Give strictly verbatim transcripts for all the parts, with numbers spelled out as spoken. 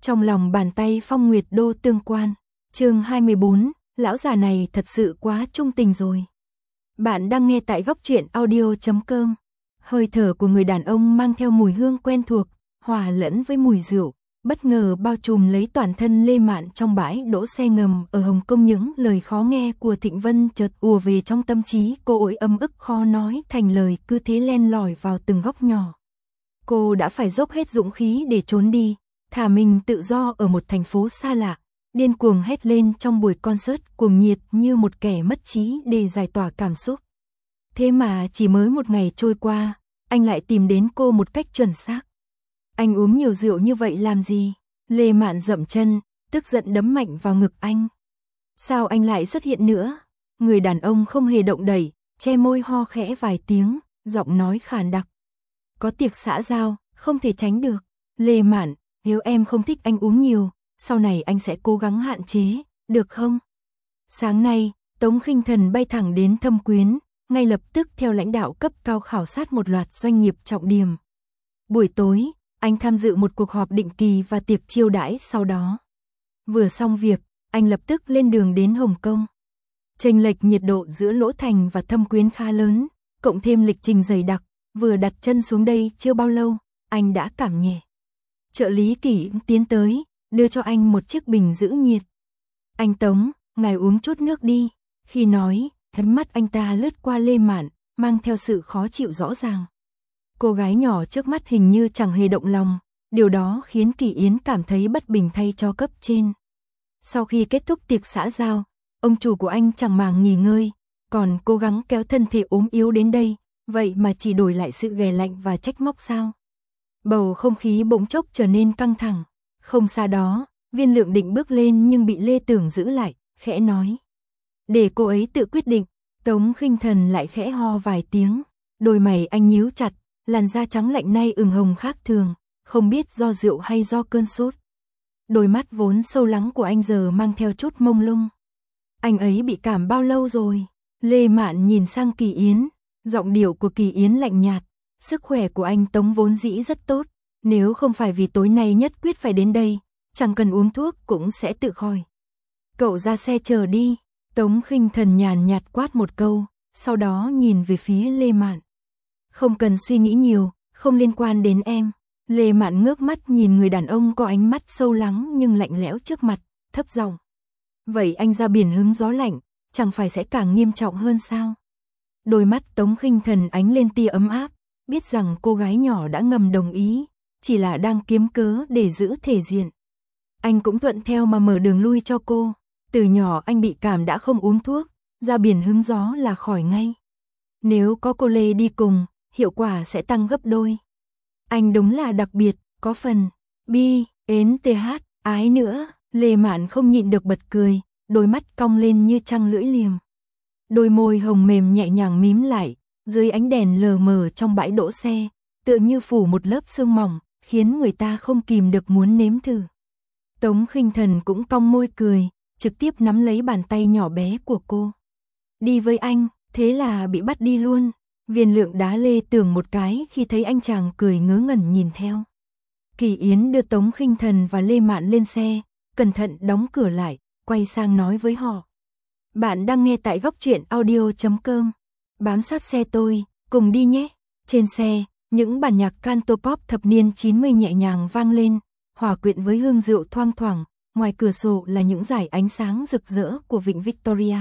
Trong lòng bàn tay Phong Nguyệt Đô tương quan. Chương hai mươi bốn, lão già này thật sự quá trung tình rồi. Bạn đang nghe tại góc truyện audio chấm com. Hơi thở của người đàn ông mang theo mùi hương quen thuộc, hòa lẫn với mùi rượu, bất ngờ bao trùm lấy toàn thân Lê Mạn trong bãi đỗ xe ngầm ở Hồng Kông. Những lời khó nghe của Thịnh Vân chợt ùa về trong tâm trí cô, ối ấm ức khó nói thành lời, cứ thế len lỏi vào từng góc nhỏ. Cô đã phải dốc hết dũng khí để trốn đi, thả mình tự do ở một thành phố xa lạ, điên cuồng hét lên trong buổi concert cuồng nhiệt như một kẻ mất trí để giải tỏa cảm xúc. Thế mà chỉ mới một ngày trôi qua, anh lại tìm đến cô một cách chuẩn xác. Anh uống nhiều rượu như vậy làm gì? Lê Mạn dậm chân, tức giận đấm mạnh vào ngực anh. Sao anh lại xuất hiện nữa? Người đàn ông không hề động đậy, che môi ho khẽ vài tiếng, giọng nói khàn đặc. Có tiệc xã giao, không thể tránh được. Lê Mạn, nếu em không thích anh uống nhiều, sau này anh sẽ cố gắng hạn chế, được không? Sáng nay, Tống Khinh Thần bay thẳng đến Thâm Quyến, ngay lập tức theo lãnh đạo cấp cao khảo sát một loạt doanh nghiệp trọng điểm. Buổi tối, anh tham dự một cuộc họp định kỳ và tiệc chiêu đãi sau đó. Vừa xong việc, anh lập tức lên đường đến Hồng Kông. Chênh lệch nhiệt độ giữa Lỗ Thành và Thâm Quyến khá lớn, cộng thêm lịch trình dày đặc, vừa đặt chân xuống đây chưa bao lâu, anh đã cảm nhẹ. Trợ lý Kỷ tiến tới, đưa cho anh một chiếc bình giữ nhiệt. Anh Tống, ngài uống chút nước đi. Khi nói, ánh mắt anh ta lướt qua Lê Mạn, mang theo sự khó chịu rõ ràng. Cô gái nhỏ trước mắt hình như chẳng hề động lòng, điều đó khiến Kỳ Yến cảm thấy bất bình thay cho cấp trên. Sau khi kết thúc tiệc xã giao, ông chủ của anh chẳng màng nghỉ ngơi, còn cố gắng kéo thân thể ốm yếu đến đây, vậy mà chỉ đổi lại sự ghẻ lạnh và trách móc sao? Bầu không khí bỗng chốc trở nên căng thẳng. Không xa đó, Viên Lượng định bước lên nhưng bị Lê Tưởng giữ lại, khẽ nói. Để cô ấy tự quyết định. Tống Khinh Thần lại khẽ ho vài tiếng, đôi mày anh nhíu chặt, làn da trắng lạnh nay ửng hồng khác thường, không biết do rượu hay do cơn sốt. Đôi mắt vốn sâu lắng của anh giờ mang theo chút mông lung. Anh ấy bị cảm bao lâu rồi? Lê Mạn nhìn sang Kỳ Yến, giọng điệu của Kỳ Yến lạnh nhạt. Sức khỏe của anh Tống vốn dĩ rất tốt, nếu không phải vì tối nay nhất quyết phải đến đây, chẳng cần uống thuốc cũng sẽ tự khỏi. Cậu ra xe chờ đi. Tống Khinh Thần nhàn nhạt quát một câu, sau đó nhìn về phía Lê Mạn. Không cần suy nghĩ nhiều, không liên quan đến em. Lê Mạn ngước mắt nhìn người đàn ông có ánh mắt sâu lắng nhưng lạnh lẽo trước mặt, thấp giọng. Vậy anh ra biển hứng gió lạnh, chẳng phải sẽ càng nghiêm trọng hơn sao? Đôi mắt Tống Khinh Thần ánh lên tia ấm áp, biết rằng cô gái nhỏ đã ngầm đồng ý, chỉ là đang kiếm cớ để giữ thể diện. Anh cũng thuận theo mà mở đường lui cho cô. Từ nhỏ anh bị cảm đã không uống thuốc, ra biển hứng gió là khỏi ngay. Nếu có cô Lê đi cùng, hiệu quả sẽ tăng gấp đôi. Anh đúng là đặc biệt, có phần bi, ến th, ái nữa. Lê Mạn không nhịn được bật cười, đôi mắt cong lên như trăng lưỡi liềm. Đôi môi hồng mềm nhẹ nhàng mím lại, dưới ánh đèn lờ mờ trong bãi đỗ xe, tựa như phủ một lớp sương mỏng, khiến người ta không kìm được muốn nếm thử. Tống Khinh Thần cũng cong môi cười, trực tiếp nắm lấy bàn tay nhỏ bé của cô. Đi với anh, thế là bị bắt đi luôn. Viên Lượng đá Lê Tưởng một cái khi thấy anh chàng cười ngớ ngẩn nhìn theo. Kỳ Yến đưa Tống Khinh Thần và Lê Mạn lên xe, cẩn thận đóng cửa lại, quay sang nói với họ. Bạn đang nghe tại góc truyện audio chấm com. Bám sát xe tôi, cùng đi nhé. Trên xe, những bản nhạc cantopop thập niên chín mươi nhẹ nhàng vang lên, hòa quyện với hương rượu thoang thoảng. Ngoài cửa sổ là những dải ánh sáng rực rỡ của vịnh Victoria.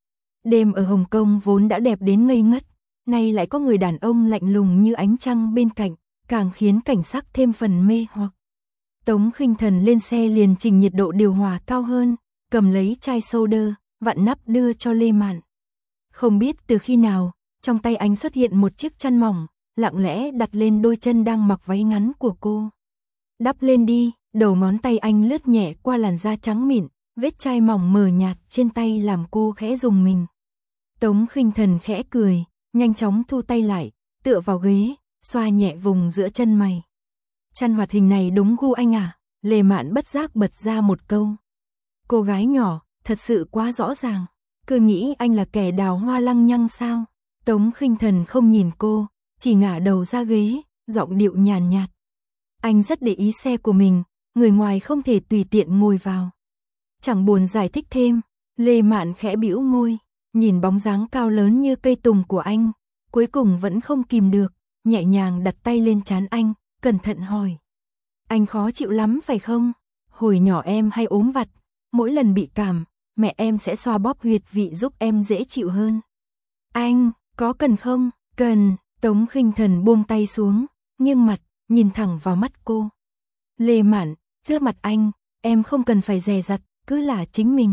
Đêm ở Hồng Kông vốn đã đẹp đến ngây ngất, nay lại có người đàn ông lạnh lùng như ánh trăng bên cạnh, càng khiến cảnh sắc thêm phần mê hoặc. Tống Khinh Thần lên xe liền chỉnh nhiệt độ điều hòa cao hơn, cầm lấy chai soda, vặn nắp đưa cho Lê Mạn. Không biết từ khi nào, trong tay anh xuất hiện một chiếc chăn mỏng, lặng lẽ đặt lên đôi chân đang mặc váy ngắn của cô. Đắp lên đi. Đầu ngón tay anh lướt nhẹ qua làn da trắng mịn, vết chai mỏng mờ nhạt trên tay làm cô khẽ rùng mình. Tống Khinh Thần khẽ cười, nhanh chóng thu tay lại, tựa vào ghế, xoa nhẹ vùng giữa chân mày. Chăn hoạt hình này đúng gu anh à? Lê Mạn bất giác bật ra một câu. Cô gái nhỏ, thật sự quá rõ ràng, cứ nghĩ anh là kẻ đào hoa lăng nhăng sao? Tống Khinh Thần không nhìn cô, chỉ ngả đầu ra ghế, giọng điệu nhàn nhạt. Anh rất để ý xe của mình, người ngoài không thể tùy tiện ngồi vào. Chẳng buồn giải thích thêm, Lê Mạn khẽ bĩu môi, nhìn bóng dáng cao lớn như cây tùng của anh, cuối cùng vẫn không kìm được, nhẹ nhàng đặt tay lên trán anh, cẩn thận hỏi. Anh khó chịu lắm phải không? Hồi nhỏ em hay ốm vặt, mỗi lần bị cảm, mẹ em sẽ xoa bóp huyệt vị giúp em dễ chịu hơn. Anh, có cần không? Cần. Tống Khinh Thần buông tay xuống, nghiêng mặt, nhìn thẳng vào mắt cô. Lê Mạn, trước mặt anh, em không cần phải dè dặt, cứ là chính mình.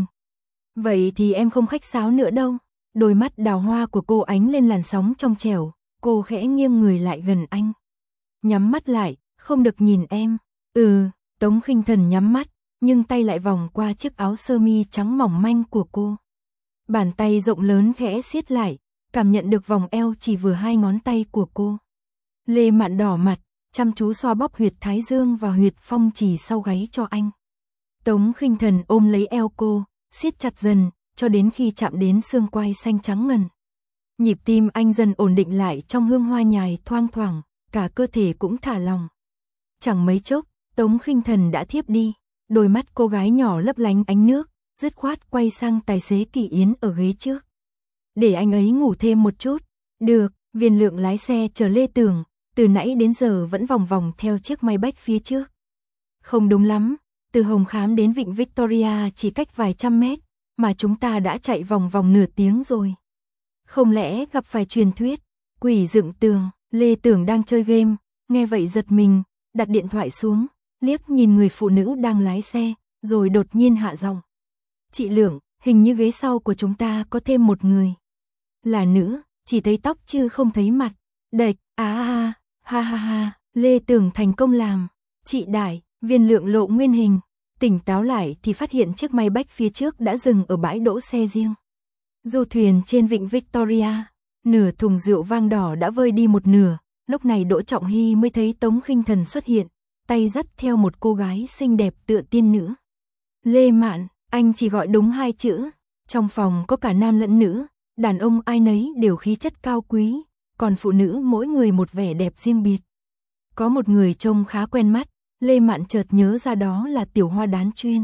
Vậy thì em không khách sáo nữa đâu. Đôi mắt đào hoa của cô ánh lên làn sóng trong trẻo, cô khẽ nghiêng người lại gần anh. Nhắm mắt lại, không được nhìn em. Ừ, Tống Khinh Thần nhắm mắt, nhưng tay lại vòng qua chiếc áo sơ mi trắng mỏng manh của cô. Bàn tay rộng lớn khẽ siết lại, cảm nhận được vòng eo chỉ vừa hai ngón tay của cô. Lê Mạn đỏ mặt, chăm chú xoa bóp huyệt thái dương và huyệt phong chỉ sau gáy cho anh. Tống Khinh Thần ôm lấy eo cô, siết chặt dần, cho đến khi chạm đến xương quai xanh trắng ngần. Nhịp tim anh dần ổn định lại trong hương hoa nhài thoang thoảng, cả cơ thể cũng thả lỏng. Chẳng mấy chốc, Tống Khinh Thần đã thiếp đi, đôi mắt cô gái nhỏ lấp lánh ánh nước, dứt khoát quay sang tài xế Kỳ Yến ở ghế trước. Để anh ấy ngủ thêm một chút. Được, Viên Lượng lái xe chở Lê Tường, từ nãy đến giờ vẫn vòng vòng theo chiếc Maybach phía trước. Không đúng lắm, từ Hồng Khám đến Vịnh Victoria chỉ cách vài trăm mét, mà chúng ta đã chạy vòng vòng nửa tiếng rồi. Không lẽ gặp phải truyền thuyết, quỷ dựng tường? Lê Tường đang chơi game, nghe vậy giật mình, đặt điện thoại xuống, liếc nhìn người phụ nữ đang lái xe, rồi đột nhiên hạ giọng. Chị Lượng, hình như ghế sau của chúng ta có thêm một người. Là nữ, chỉ thấy tóc chứ không thấy mặt. Đệch, á à, ha ha ha, Lê Tường thành công làm. Chị Đại, Viên Lượng lộ nguyên hình, tỉnh táo lại thì phát hiện chiếc Maybach phía trước đã dừng ở bãi đỗ xe riêng. Du thuyền trên vịnh Victoria, nửa thùng rượu vang đỏ đã vơi đi một nửa, lúc này Đỗ Trọng Hy mới thấy Tống Khinh Thần xuất hiện, tay dắt theo một cô gái xinh đẹp tựa tiên nữ. Lê Mạn, anh chỉ gọi đúng hai chữ, trong phòng có cả nam lẫn nữ, đàn ông ai nấy đều khí chất cao quý, còn phụ nữ mỗi người một vẻ đẹp riêng biệt. Có một người trông khá quen mắt, Lê Mạn chợt nhớ ra đó là Tiểu Hoa Đán Chuyên.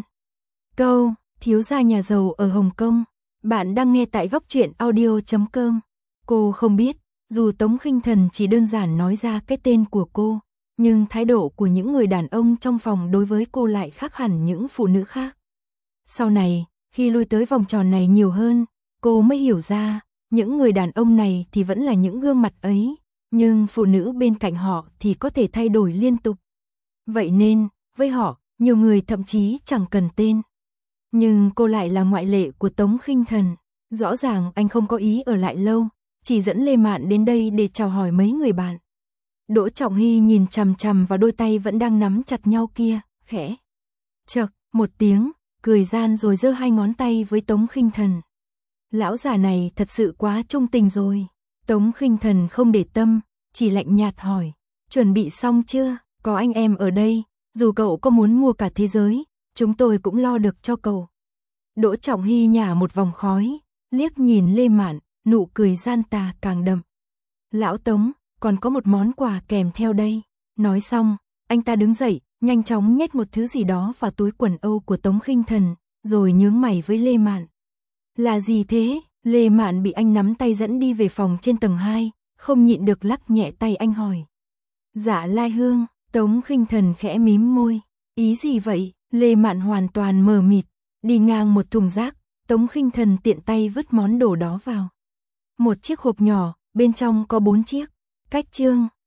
Câu, thiếu gia nhà giàu ở Hồng Kông, bạn đang nghe tại góc truyện audio chấm com. Cô không biết, dù Tống Khinh Thần chỉ đơn giản nói ra cái tên của cô, nhưng thái độ của những người đàn ông trong phòng đối với cô lại khác hẳn những phụ nữ khác. Sau này, khi lui tới vòng tròn này nhiều hơn, cô mới hiểu ra, những người đàn ông này thì vẫn là những gương mặt ấy, nhưng phụ nữ bên cạnh họ thì có thể thay đổi liên tục. Vậy nên, với họ, nhiều người thậm chí chẳng cần tên. Nhưng cô lại là ngoại lệ của Tống Khinh Thần. Rõ ràng anh không có ý ở lại lâu, chỉ dẫn Lê Mạn đến đây để chào hỏi mấy người bạn. Đỗ Trọng Hy nhìn chằm chằm vào đôi tay vẫn đang nắm chặt nhau kia, khẽ chậc một tiếng, cười gian rồi giơ hai ngón tay với Tống Khinh Thần. Lão già này thật sự quá trung tình rồi. Tống Khinh Thần không để tâm, chỉ lạnh nhạt hỏi, chuẩn bị xong chưa? Có anh em ở đây, dù cậu có muốn mua cả thế giới, chúng tôi cũng lo được cho cậu. Đỗ Trọng Hy nhả một vòng khói, liếc nhìn Lê Mạn, nụ cười gian tà càng đậm. Lão Tống, còn có một món quà kèm theo đây. Nói xong, anh ta đứng dậy, nhanh chóng nhét một thứ gì đó vào túi quần âu của Tống Khinh Thần, rồi nhướng mày với Lê Mạn. Là gì thế? Lê Mạn bị anh nắm tay dẫn đi về phòng trên tầng hai, không nhịn được lắc nhẹ tay anh hỏi. Dạ Lai Hương. Tống Khinh Thần khẽ mím môi. Ý gì vậy? Lê Mạn hoàn toàn mờ mịt. Đi ngang một thùng rác, Tống Khinh Thần tiện tay vứt món đồ đó vào. Một chiếc hộp nhỏ, bên trong có bốn chiếc cách chương.